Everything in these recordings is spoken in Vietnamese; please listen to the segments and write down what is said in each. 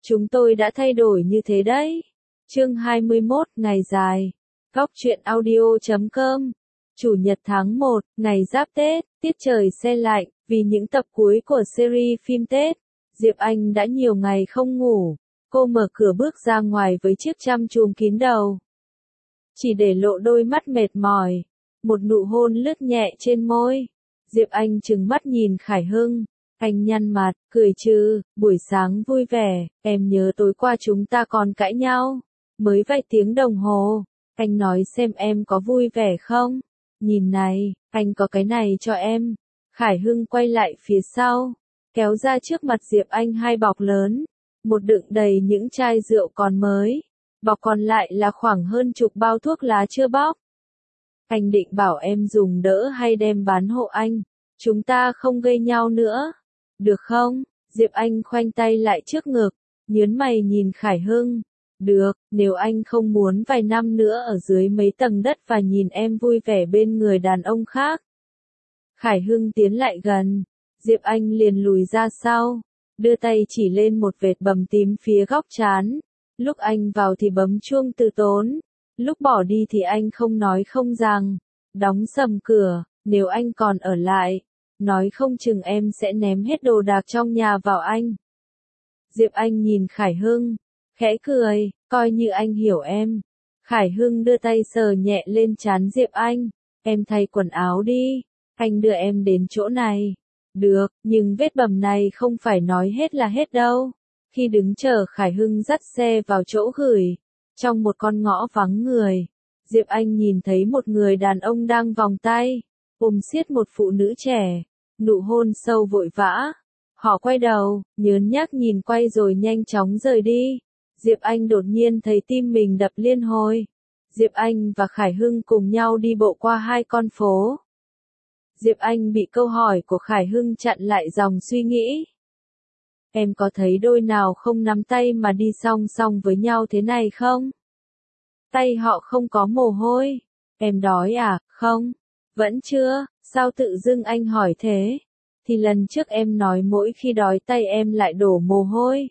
Chúng tôi đã thay đổi như thế đấy. Chương 21, ngày dài. Góc truyện audio.com. Chủ nhật tháng 1, ngày giáp Tết, tiết trời se lạnh, vì những tập cuối của series phim Tết. Diệp Anh đã nhiều ngày không ngủ. Cô mở cửa bước ra ngoài với chiếc chăn trùm kín đầu. Chỉ để lộ đôi mắt mệt mỏi. Một nụ hôn lướt nhẹ trên môi. Diệp Anh trừng mắt nhìn Khải Hưng. Anh nhăn mặt, cười trừ, buổi sáng vui vẻ, em nhớ tối qua chúng ta còn cãi nhau. Mới vài tiếng đồng hồ. Anh nói xem em có vui vẻ không? Nhìn này, anh có cái này cho em. Khải Hưng quay lại phía sau, kéo ra trước mặt Diệp Anh hai bọc lớn. Một đựng đầy những chai rượu còn mới. Bọc còn lại là khoảng hơn chục bao thuốc lá chưa bóc. Anh định bảo em dùng đỡ hay đem bán hộ anh. Chúng ta không gây nhau nữa. Được không? Diệp Anh khoanh tay lại trước ngực, nhớn mày nhìn Khải Hưng. Được, nếu anh không muốn vài năm nữa ở dưới mấy tầng đất và nhìn em vui vẻ bên người đàn ông khác. Khải Hưng tiến lại gần, Diệp Anh liền lùi ra sau, đưa tay chỉ lên một vệt bầm tím phía góc trán. Lúc anh vào thì bấm chuông từ tốn, lúc bỏ đi thì anh không nói không rằng, đóng sầm cửa, nếu anh còn ở lại. Nói không chừng em sẽ ném hết đồ đạc trong nhà vào anh. Diệp Anh nhìn Khải Hưng, khẽ cười, coi như anh hiểu em. Khải Hưng đưa tay sờ nhẹ lên trán Diệp Anh. Em thay quần áo đi, anh đưa em đến chỗ này. Được, nhưng vết bầm này không phải nói hết là hết đâu. Khi đứng chờ Khải Hưng dắt xe vào chỗ gửi, trong một con ngõ vắng người, Diệp Anh nhìn thấy một người đàn ông đang vòng tay, ôm siết một phụ nữ trẻ. Nụ hôn sâu vội vã. Họ quay đầu, nhớn nhác nhìn quay rồi nhanh chóng rời đi. Diệp Anh đột nhiên thấy tim mình đập liên hồi. Diệp Anh và Khải Hưng cùng nhau đi bộ qua hai con phố. Diệp Anh bị câu hỏi của Khải Hưng chặn lại dòng suy nghĩ. Em có thấy đôi nào không nắm tay mà đi song song với nhau thế này không? Tay họ không có mồ hôi. Em đói à? Không. Vẫn chưa. Sao tự dưng anh hỏi thế? Thì lần trước em nói mỗi khi đói tay em lại đổ mồ hôi.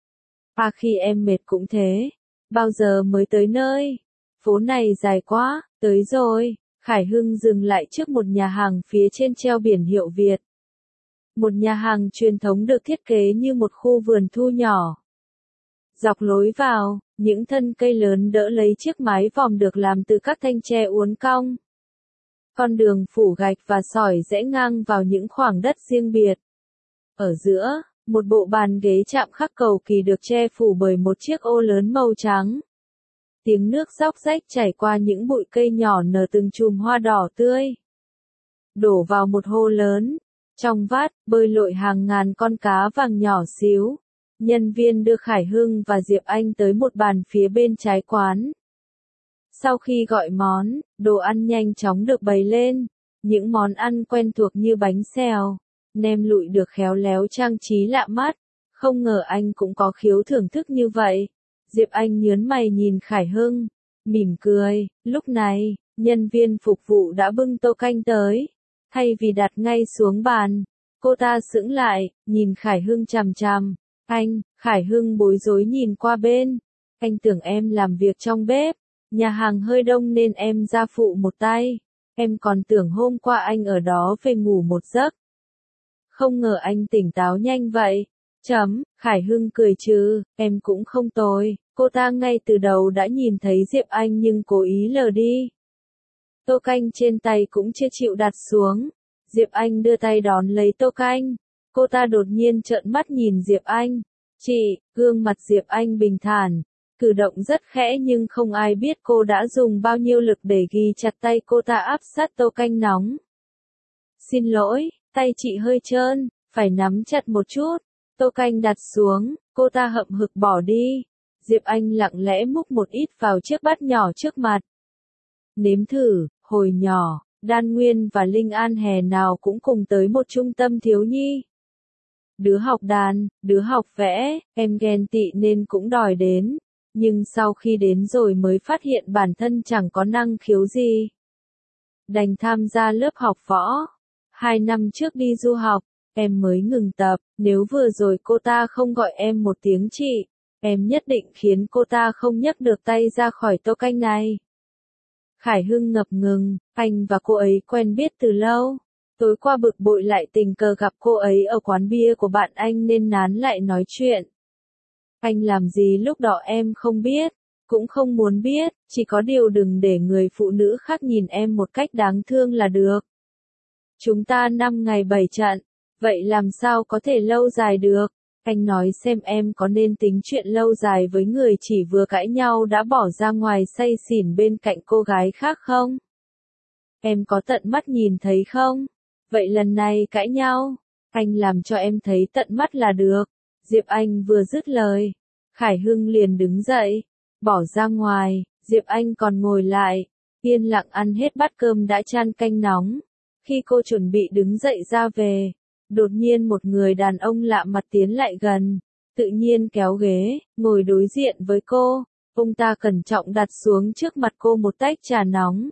À khi em mệt cũng thế. Bao giờ mới tới nơi? Phố này dài quá, tới rồi. Khải Hưng dừng lại trước một nhà hàng phía trên treo biển hiệu Việt. Một nhà hàng truyền thống được thiết kế như một khu vườn thu nhỏ. Dọc lối vào, những thân cây lớn đỡ lấy chiếc mái vòm được làm từ các thanh tre uốn cong. Con đường phủ gạch và sỏi rẽ ngang vào những khoảng đất riêng biệt. Ở giữa, một bộ bàn ghế chạm khắc cầu kỳ được che phủ bởi một chiếc ô lớn màu trắng. Tiếng nước róc rách chảy qua những bụi cây nhỏ nở từng chùm hoa đỏ tươi. Đổ vào một hồ lớn. Trong vát, bơi lội hàng ngàn con cá vàng nhỏ xíu. Nhân viên đưa Khải Hưng và Diệp Anh tới một bàn phía bên trái quán. Sau khi gọi món, đồ ăn nhanh chóng được bày lên. Những món ăn quen thuộc như bánh xèo, nem lụi được khéo léo trang trí lạ mắt. Không ngờ anh cũng có khiếu thưởng thức như vậy. Diệp Anh nhớn mày nhìn Khải Hưng, mỉm cười. Lúc này, nhân viên phục vụ đã bưng tô canh tới. Thay vì đặt ngay xuống bàn, cô ta sững lại, nhìn Khải Hưng chằm chằm. Anh, Khải Hưng bối rối nhìn qua bên. Anh tưởng em làm việc trong bếp. Nhà hàng hơi đông nên em ra phụ một tay. Em còn tưởng hôm qua anh ở đó về ngủ một giấc. Không ngờ anh tỉnh táo nhanh vậy. Khải Hưng cười trừ, em cũng không tồi. Cô ta ngay từ đầu đã nhìn thấy Diệp Anh nhưng cố ý lờ đi. Tô canh trên tay cũng chưa chịu đặt xuống. Diệp Anh đưa tay đón lấy tô canh. Cô ta đột nhiên trợn mắt nhìn Diệp Anh. Chị, gương mặt Diệp Anh bình thản. Cử động rất khẽ nhưng không ai biết cô đã dùng bao nhiêu lực để ghi chặt tay cô ta áp sát tô canh nóng. Xin lỗi, tay chị hơi trơn, phải nắm chặt một chút. Tô canh đặt xuống, cô ta hậm hực bỏ đi. Diệp Anh lặng lẽ múc một ít vào chiếc bát nhỏ trước mặt. Nếm thử, hồi nhỏ, Đan Nguyên và Linh An hè nào cũng cùng tới một trung tâm thiếu nhi. Đứa học đàn, đứa học vẽ, em ghen tị nên cũng đòi đến. Nhưng sau khi đến rồi mới phát hiện bản thân chẳng có năng khiếu gì. Đành tham gia lớp học võ. 2 năm trước đi du học, em mới ngừng tập. Nếu vừa rồi cô ta không gọi em một tiếng chị, Em nhất định khiến cô ta không nhấc được tay ra khỏi tô canh này. Khải Hưng ngập ngừng, anh và cô ấy quen biết từ lâu. Tối qua bực bội lại tình cờ gặp cô ấy ở quán bia của bạn anh nên nán lại nói chuyện. Anh làm gì lúc đó em không biết, cũng không muốn biết, chỉ có điều đừng để người phụ nữ khác nhìn em một cách đáng thương là được. Chúng ta 5 ngày 7 trận, vậy làm sao có thể lâu dài được? Anh nói xem em có nên tính chuyện lâu dài với người chỉ vừa cãi nhau đã bỏ ra ngoài say xỉn bên cạnh cô gái khác không? Em có tận mắt nhìn thấy không? Vậy lần này cãi nhau, anh làm cho em thấy tận mắt là được. Diệp Anh vừa dứt lời, Khải Hưng liền đứng dậy, bỏ ra ngoài, Diệp Anh còn ngồi lại, yên lặng ăn hết bát cơm đã chan canh nóng. Khi cô chuẩn bị đứng dậy ra về, đột nhiên một người đàn ông lạ mặt tiến lại gần, tự nhiên kéo ghế, ngồi đối diện với cô. Ông ta cẩn trọng đặt xuống trước mặt cô một tách trà nóng.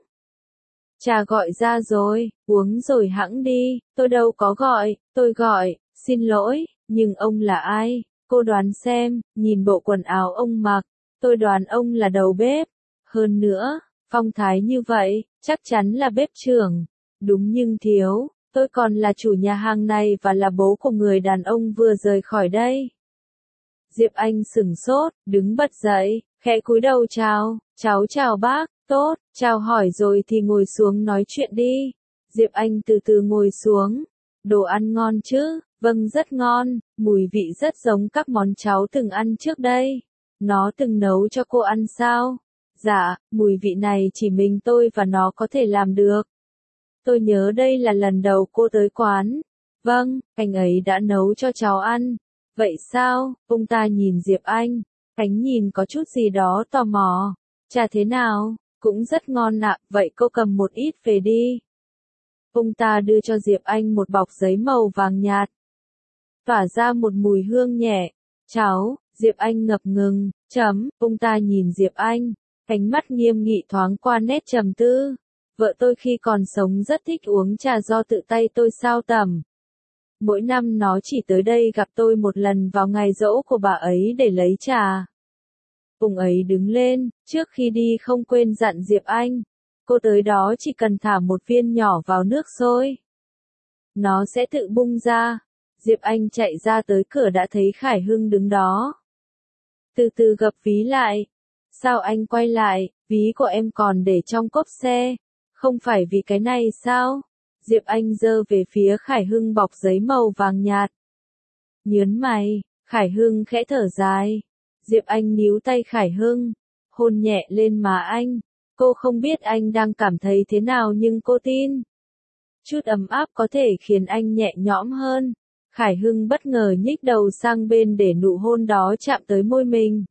Trà gọi ra rồi, uống rồi hẵng đi, tôi đâu có gọi, tôi gọi, xin lỗi, nhưng ông là ai? Cô đoán xem, nhìn bộ quần áo ông mặc, tôi đoán ông là đầu bếp. Hơn nữa, phong thái như vậy, chắc chắn là bếp trưởng. Đúng nhưng thiếu, tôi còn là chủ nhà hàng này và là bố của người đàn ông vừa rời khỏi đây. Diệp Anh sửng sốt, đứng bật dậy, khẽ cúi đầu chào, cháu chào bác, tốt, chào hỏi rồi thì ngồi xuống nói chuyện đi. Diệp Anh từ từ ngồi xuống, đồ ăn ngon chứ, vâng rất ngon, mùi vị rất giống các món cháu từng ăn trước đây. Nó từng nấu cho cô ăn sao? Dạ, mùi vị này chỉ mình tôi và nó có thể làm được. Tôi nhớ đây là lần đầu cô tới quán. Vâng, anh ấy đã nấu cho cháu ăn. Vậy sao? Ông ta nhìn Diệp Anh, ánh nhìn có chút gì đó tò mò. Trà thế nào? Cũng rất ngon ạ, vậy cô cầm một ít về đi. Ông ta đưa cho Diệp Anh một bọc giấy màu vàng nhạt. Tỏa ra một mùi hương nhẹ. Cháu, Diệp Anh ngập ngừng, ông ta nhìn Diệp Anh, ánh mắt nghiêm nghị thoáng qua nét trầm tư. Vợ tôi khi còn sống rất thích uống trà do tự tay tôi sao tẩm. Mỗi năm nó chỉ tới đây gặp tôi một lần vào ngày giỗ của bà ấy để lấy trà. Ông ấy đứng lên, trước khi đi không quên dặn Diệp Anh. Cô tới đó chỉ cần thả một viên nhỏ vào nước sôi. Nó sẽ tự bung ra. Diệp Anh chạy ra tới cửa đã thấy Khải Hưng đứng đó. Từ từ gập ví lại. Sao anh quay lại, ví của em còn để trong cốp xe. Không phải vì cái này sao? Diệp Anh giơ về phía Khải Hưng bọc giấy màu vàng nhạt. Nhớn mày, Khải Hưng khẽ thở dài. Diệp Anh níu tay Khải Hưng, hôn nhẹ lên má anh. Cô không biết anh đang cảm thấy thế nào nhưng cô tin. Chút ấm áp có thể khiến anh nhẹ nhõm hơn. Khải Hưng bất ngờ nhích đầu sang bên để nụ hôn đó chạm tới môi mình.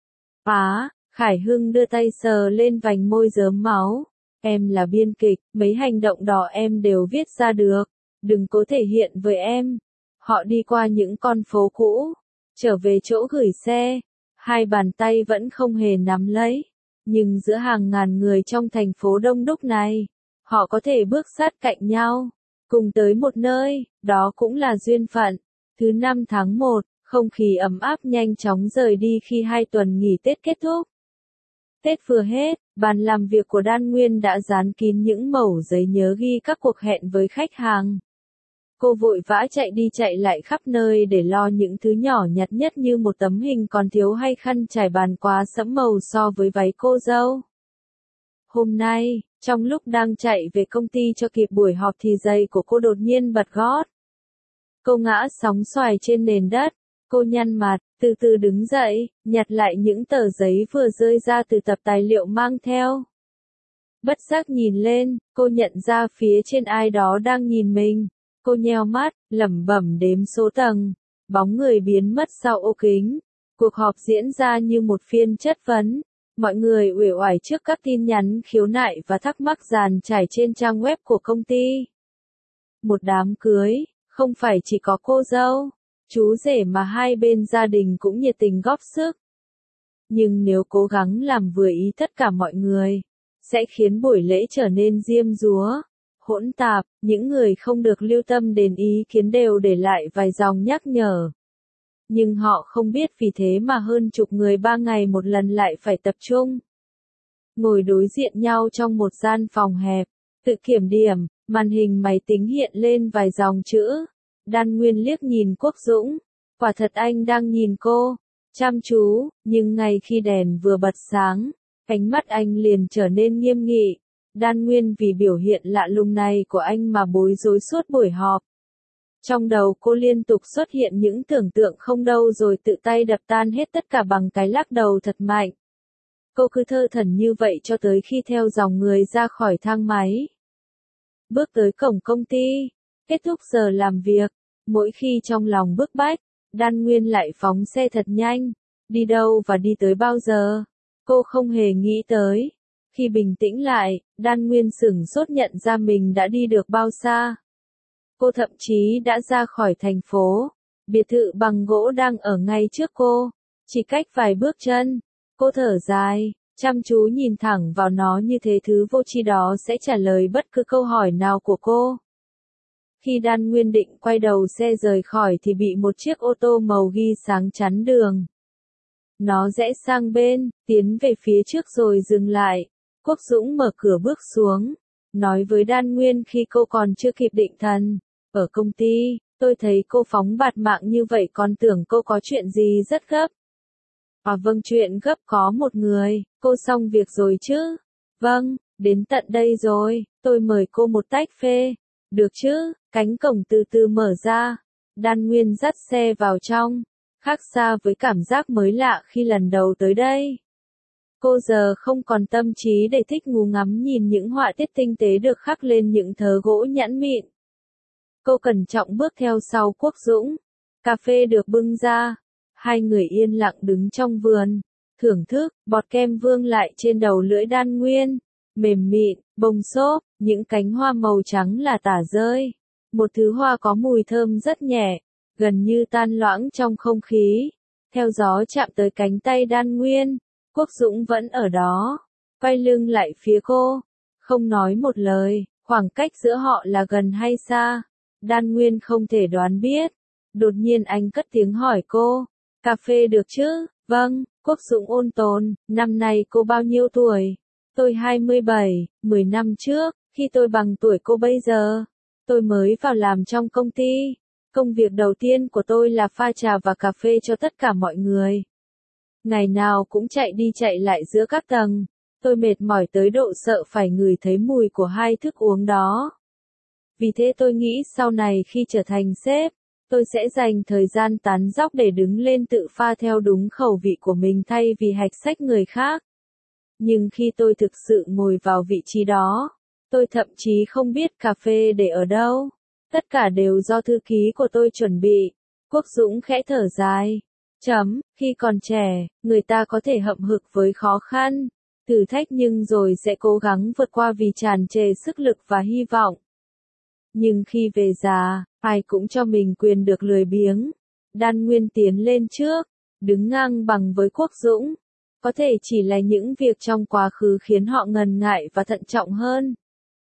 Khải Hưng đưa tay sờ lên vành môi rớm máu. Em là biên kịch, mấy hành động đó em đều viết ra được. Đừng cố thể hiện với em. Họ đi qua những con phố cũ, trở về chỗ gửi xe. Hai bàn tay vẫn không hề nắm lấy. Nhưng giữa hàng ngàn người trong thành phố đông đúc này, họ có thể bước sát cạnh nhau, cùng tới một nơi, đó cũng là duyên phận. Thứ 5 tháng 1, không khí ấm áp nhanh chóng rời đi khi 2 tuần nghỉ Tết kết thúc. Tết vừa hết, bàn làm việc của Đan Nguyên đã dán kín những mẩu giấy nhớ ghi các cuộc hẹn với khách hàng. Cô vội vã chạy đi chạy lại khắp nơi để lo những thứ nhỏ nhặt nhất như một tấm hình còn thiếu hay khăn trải bàn quá sẫm màu so với váy cô dâu. Hôm nay, trong lúc đang chạy về công ty cho kịp buổi họp thì giày của cô đột nhiên bật gót. Cô ngã sóng xoài trên nền đất. Cô nhăn mặt, từ từ đứng dậy, nhặt lại những tờ giấy vừa rơi ra từ tập tài liệu mang theo. Bất giác nhìn lên, cô nhận ra phía trên ai đó đang nhìn mình. Cô nheo mắt, lẩm bẩm đếm số tầng. Bóng người biến mất sau ô kính. Cuộc họp diễn ra như một phiên chất vấn. Mọi người uể oải trước các tin nhắn khiếu nại và thắc mắc dàn trải trên trang web của công ty. Một đám cưới, không phải chỉ có cô dâu, chú rể mà hai bên gia đình cũng nhiệt tình góp sức. Nhưng nếu cố gắng làm vừa ý tất cả mọi người, sẽ khiến buổi lễ trở nên diêm dúa, hỗn tạp. Những người không được lưu tâm đến ý kiến đều để lại vài dòng nhắc nhở. Nhưng họ không biết vì thế mà hơn chục người 3 ngày một lần lại phải tập trung. Ngồi đối diện nhau trong một gian phòng hẹp, tự kiểm điểm, màn hình máy tính hiện lên vài dòng chữ. Đan Nguyên liếc nhìn Quốc Dũng, quả thật anh đang nhìn cô, chăm chú, nhưng ngay khi đèn vừa bật sáng, ánh mắt anh liền trở nên nghiêm nghị. Đan Nguyên vì biểu hiện lạ lùng này của anh mà bối rối suốt buổi họp. Trong đầu cô liên tục xuất hiện những tưởng tượng không đâu rồi tự tay đập tan hết tất cả bằng cái lắc đầu thật mạnh. Cô cứ thơ thẩn như vậy cho tới khi theo dòng người ra khỏi thang máy. Bước tới cổng công ty, kết thúc giờ làm việc, mỗi khi trong lòng bức bách, Đan Nguyên lại phóng xe thật nhanh. Đi đâu và đi tới bao giờ? Cô không hề nghĩ tới. Khi bình tĩnh lại, Đan Nguyên sửng sốt nhận ra mình đã đi được bao xa. Cô thậm chí đã ra khỏi thành phố. Biệt thự bằng gỗ đang ở ngay trước cô, chỉ cách vài bước chân. Cô thở dài, chăm chú nhìn thẳng vào nó như thế thứ vô tri đó sẽ trả lời bất cứ câu hỏi nào của cô. Khi Đan Nguyên định quay đầu xe rời khỏi thì bị một chiếc ô tô màu ghi sáng chắn đường. Nó rẽ sang bên, tiến về phía trước rồi dừng lại. Quốc Dũng mở cửa bước xuống, nói với Đan Nguyên khi cô còn chưa kịp định thần. Ở công ty, tôi thấy cô phóng bạt mạng như vậy còn tưởng cô có chuyện gì rất gấp. Vâng, chuyện gấp có một người, cô xong việc rồi chứ? Vâng, đến tận đây rồi, tôi mời cô một tách phê. Được chứ? Cánh cổng từ từ mở ra. Đan Nguyên dắt xe vào trong, khác xa với cảm giác mới lạ khi lần đầu tới đây. Cô giờ không còn tâm trí để thích ngủ ngắm nhìn những họa tiết tinh tế được khắc lên những thớ gỗ nhẵn mịn. Cô cẩn trọng bước theo sau Quốc Dũng. Cà phê được bưng ra. Hai người yên lặng đứng trong vườn, thưởng thức, bọt kem vương lại trên đầu lưỡi Đan Nguyên. Mềm mịn, bông xốp, những cánh hoa màu trắng là tả rơi. Một thứ hoa có mùi thơm rất nhẹ, gần như tan loãng trong không khí. Theo gió chạm tới cánh tay Đan Nguyên, Quốc Dũng vẫn ở đó, quay lưng lại phía cô, không nói một lời. Khoảng cách giữa họ là gần hay xa, Đan Nguyên không thể đoán biết. Đột nhiên anh cất tiếng hỏi cô, cà phê được chứ? Vâng, Quốc Dũng ôn tồn, năm nay cô bao nhiêu tuổi? Tôi 27, 10 năm trước, khi tôi bằng tuổi cô bây giờ, tôi mới vào làm trong công ty. Công việc đầu tiên của tôi là pha trà và cà phê cho tất cả mọi người. Ngày nào cũng chạy đi chạy lại giữa các tầng, tôi mệt mỏi tới độ sợ phải ngửi thấy mùi của hai thức uống đó. Vì thế tôi nghĩ sau này khi trở thành sếp, tôi sẽ dành thời gian tán dóc để đứng lên tự pha theo đúng khẩu vị của mình thay vì hạch sách người khác. Nhưng khi tôi thực sự ngồi vào vị trí đó, tôi thậm chí không biết cà phê để ở đâu. Tất cả đều do thư ký của tôi chuẩn bị. Quốc Dũng khẽ thở dài. Khi còn trẻ, người ta có thể hậm hực với khó khăn, thử thách nhưng rồi sẽ cố gắng vượt qua vì tràn trề sức lực và hy vọng. Nhưng khi về già, ai cũng cho mình quyền được lười biếng. Đan Nguyên tiến lên trước, đứng ngang bằng với Quốc Dũng. Có thể chỉ là những việc trong quá khứ khiến họ ngần ngại và thận trọng hơn.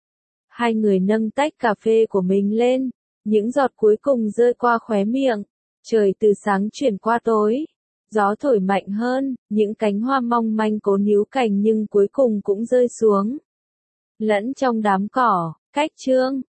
Hai người nâng tách cà phê của mình lên, những giọt cuối cùng rơi qua khóe miệng. Trời từ sáng chuyển qua tối, gió thổi mạnh hơn, những cánh hoa mong manh cố níu cành nhưng cuối cùng cũng rơi xuống. Lẫn trong đám cỏ, cách chương.